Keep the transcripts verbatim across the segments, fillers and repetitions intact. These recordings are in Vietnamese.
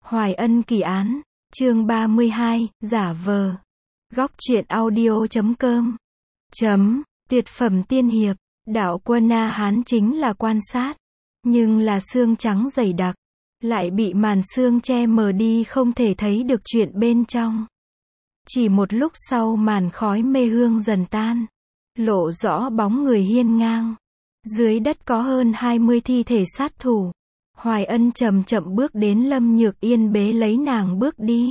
Hoài Ân kỳ án, chương ba mươi hai, giả vờ. Góc truyện audio chấm com. Chấm, tuyệt phẩm tiên hiệp, đạo quân A Hán chính là quan sát. Nhưng là xương trắng dày đặc, lại bị màn xương che mờ đi không thể thấy được chuyện bên trong. Chỉ một lúc sau màn khói mê hương dần tan, lộ rõ bóng người hiên ngang. Dưới đất có hơn hai mươi thi thể sát thủ. Hoài Ân chậm chậm bước đến Lâm Nhược Yên bế lấy nàng bước đi.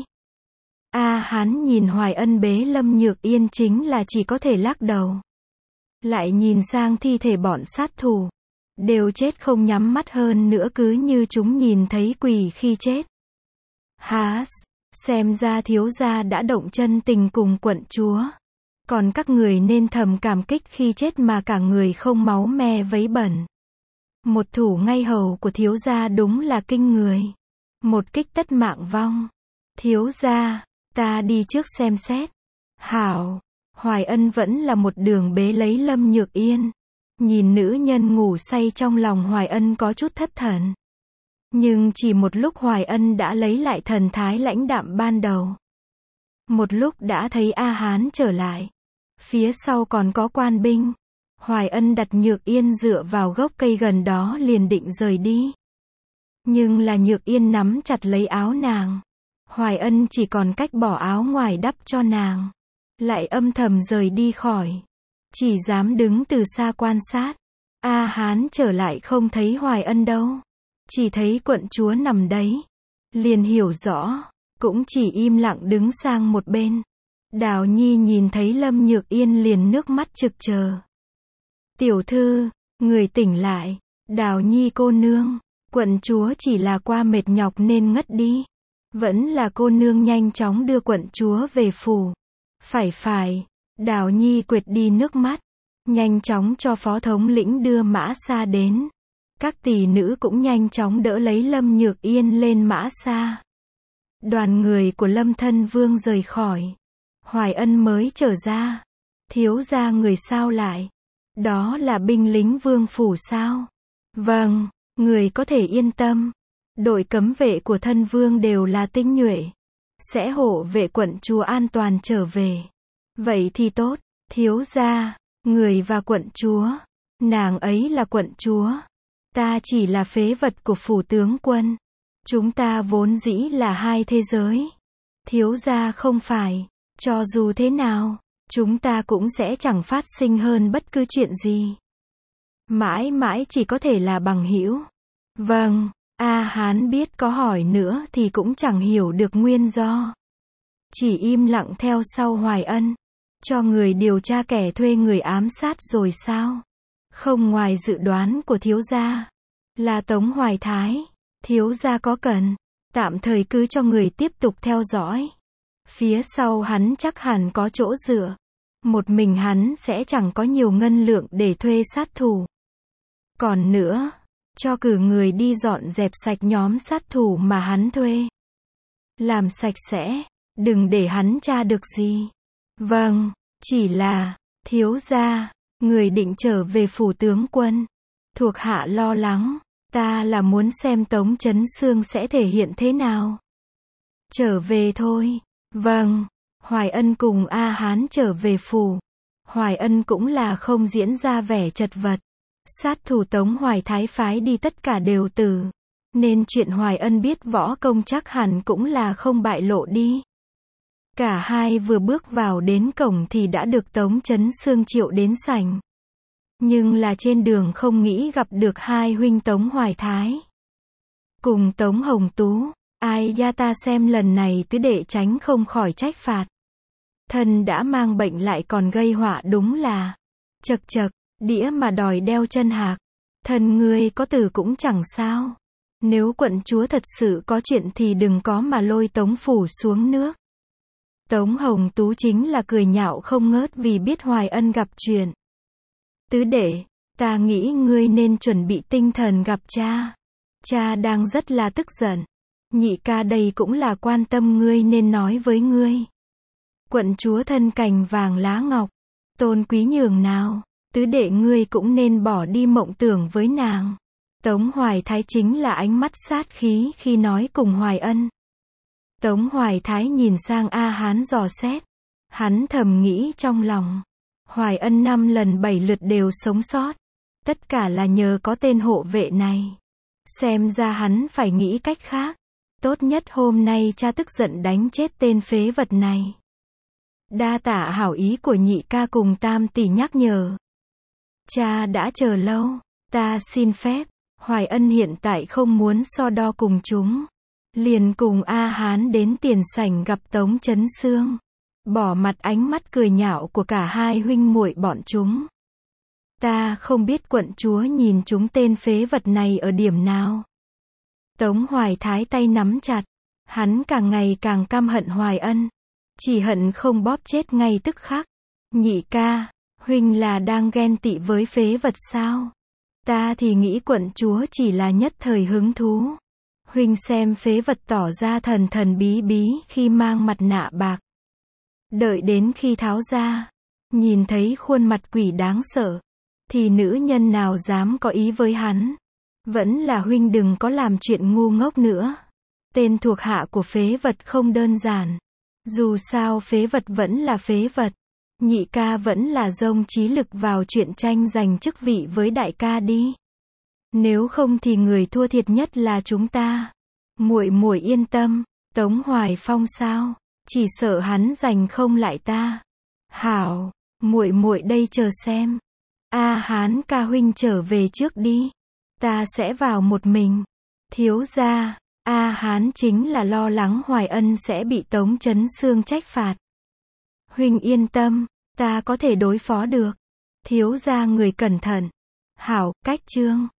A Hán nhìn Hoài Ân bế Lâm Nhược Yên chính là chỉ có thể lắc đầu. Lại nhìn sang thi thể bọn sát thủ. Đều chết không nhắm mắt, hơn nữa cứ như chúng nhìn thấy quỷ khi chết. Há, xem ra thiếu gia đã động chân tình cùng quận chúa. Còn các người nên thầm cảm kích khi chết mà cả người không máu me vấy bẩn. Một thủ ngay hầu của thiếu gia đúng là kinh người. Một kích tất mạng vong. Thiếu gia, ta đi trước xem xét. Hảo, Hoài Ân vẫn là một đường bế lấy Lâm Nhược Yên. Nhìn nữ nhân ngủ say trong lòng Hoài Ân có chút thất thần. Nhưng chỉ một lúc Hoài Ân đã lấy lại thần thái lãnh đạm ban đầu. Một lúc đã thấy A Hán trở lại. Phía sau còn có quan binh. Hoài Ân đặt Nhược Yên dựa vào gốc cây gần đó liền định rời đi. Nhưng là Nhược Yên nắm chặt lấy áo nàng. Hoài Ân chỉ còn cách bỏ áo ngoài đắp cho nàng. Lại âm thầm rời đi khỏi. Chỉ dám đứng từ xa quan sát. A Hán trở lại không thấy Hoài Ân đâu. Chỉ thấy quận chúa nằm đấy. Liền hiểu rõ. Cũng chỉ im lặng đứng sang một bên. Đào Nhi nhìn thấy Lâm Nhược Yên liền nước mắt trực chờ. Tiểu thư, người tỉnh lại. Đào Nhi cô nương. Quận chúa chỉ là qua mệt nhọc nên ngất đi. Vẫn là cô nương nhanh chóng đưa quận chúa về phủ. Phải phải. Đào Nhi quệt đi nước mắt. Nhanh chóng cho phó thống lĩnh đưa mã xa đến. Các tỷ nữ cũng nhanh chóng đỡ lấy Lâm Nhược Yên lên mã xa. Đoàn người của Lâm thân vương rời khỏi. Hoài Ân mới trở ra. Thiếu gia người sao lại? Đó là binh lính vương phủ sao? Vâng, người có thể yên tâm. Đội cấm vệ của thân vương đều là tinh nhuệ. Sẽ hộ vệ quận chúa an toàn trở về. Vậy thì tốt, thiếu gia, người và quận chúa. Nàng ấy là quận chúa. Ta chỉ là phế vật của phủ tướng quân. Chúng ta vốn dĩ là hai thế giới. Thiếu gia không phải. Cho dù thế nào, chúng ta cũng sẽ chẳng phát sinh hơn bất cứ chuyện gì. Mãi mãi chỉ có thể là bằng hữu. Vâng, A Hán biết có hỏi nữa thì cũng chẳng hiểu được nguyên do. Chỉ im lặng theo sau Hoài Ân. Cho người điều tra kẻ thuê người ám sát rồi sao? Không, ngoài dự đoán của thiếu gia. Là Tống Hoài Thái. Thiếu gia có cần. Tạm thời cứ cho người tiếp tục theo dõi. Phía sau hắn chắc hẳn có chỗ dựa. Một mình hắn sẽ chẳng có nhiều ngân lượng để thuê sát thủ. Còn nữa, cho cử người đi dọn dẹp sạch nhóm sát thủ mà hắn thuê. Làm sạch sẽ, đừng để hắn tra được gì. Vâng, chỉ là, thiếu gia, người định trở về phủ tướng quân. Thuộc hạ lo lắng, ta là muốn xem Tống Chấn Xương sẽ thể hiện thế nào. Trở về thôi. Vâng, Hoài Ân cùng A Hán trở về phủ. Hoài Ân cũng là không diễn ra vẻ chật vật. Sát thủ Tống Hoài Thái phái đi tất cả đều tử. Nên chuyện Hoài Ân biết võ công chắc hẳn cũng là không bại lộ đi. Cả hai vừa bước vào đến cổng thì đã được Tống Chấn Xương triệu đến sảnh. Nhưng là trên đường không nghĩ gặp được hai huynh Tống Hoài Thái. Cùng Tống Hồng Tú. Ai da ta xem lần này tứ đệ tránh không khỏi trách phạt. Thân đã mang bệnh lại còn gây họa đúng là. Chật chật, đĩa mà đòi đeo chân hạc. Thân ngươi có tử cũng chẳng sao. Nếu quận chúa thật sự có chuyện thì đừng có mà lôi Tống phủ xuống nước. Tống Hồng Tú chính là cười nhạo không ngớt vì biết Hoài Ân gặp chuyện. Tứ đệ, ta nghĩ ngươi nên chuẩn bị tinh thần gặp cha. Cha đang rất là tức giận. Nhị ca đây cũng là quan tâm ngươi nên nói với ngươi. Quận chúa thân cành vàng lá ngọc. Tôn quý nhường nào. Tứ đệ ngươi cũng nên bỏ đi mộng tưởng với nàng. Tống Hoài Thái chính là ánh mắt sát khí khi nói cùng Hoài Ân. Tống Hoài Thái nhìn sang A Hán dò xét. Hắn thầm nghĩ trong lòng. Hoài Ân năm lần bảy lượt đều sống sót. Tất cả là nhờ có tên hộ vệ này. Xem ra hắn phải nghĩ cách khác. Tốt nhất hôm nay cha tức giận đánh chết tên phế vật này. Đa tạ hảo ý của nhị ca cùng tam tỷ nhắc nhở. Cha đã chờ lâu. Ta xin phép. Hoài Ân hiện tại không muốn so đo cùng chúng. Liền cùng A Hán đến tiền sảnh gặp Tống Chấn Xương. Bỏ mặt ánh mắt cười nhạo của cả hai huynh muội bọn chúng. Ta không biết quận chúa nhìn chúng tên phế vật này ở điểm nào. Tống Hoài Thái tay nắm chặt. Hắn càng ngày càng căm hận Hoài Ân. Chỉ hận không bóp chết ngay tức khắc. Nhị ca, huynh là đang ghen tị với phế vật sao? Ta thì nghĩ quận chúa chỉ là nhất thời hứng thú. Huynh xem phế vật tỏ ra thần thần bí bí khi mang mặt nạ bạc. Đợi đến khi tháo ra, nhìn thấy khuôn mặt quỷ đáng sợ, thì nữ nhân nào dám có ý với hắn. Vẫn là huynh đừng có làm chuyện ngu ngốc nữa. Tên thuộc hạ của phế vật không đơn giản. Dù sao phế vật vẫn là phế vật. Nhị ca vẫn là dông trí lực vào chuyện tranh giành chức vị với đại ca đi. Nếu không thì người thua thiệt nhất là chúng ta. Muội muội yên tâm. Tống Hoài Phong sao? Chỉ sợ hắn giành không lại ta. Hảo, muội muội đây chờ xem. A Hán ca huynh trở về trước đi. Ta sẽ vào một mình. Thiếu gia, A Hán chính là lo lắng Hoài Ân sẽ bị Tống Chấn Xương trách phạt. Huynh yên tâm, ta có thể đối phó được. Thiếu gia người cẩn thận. Hảo, cách chương.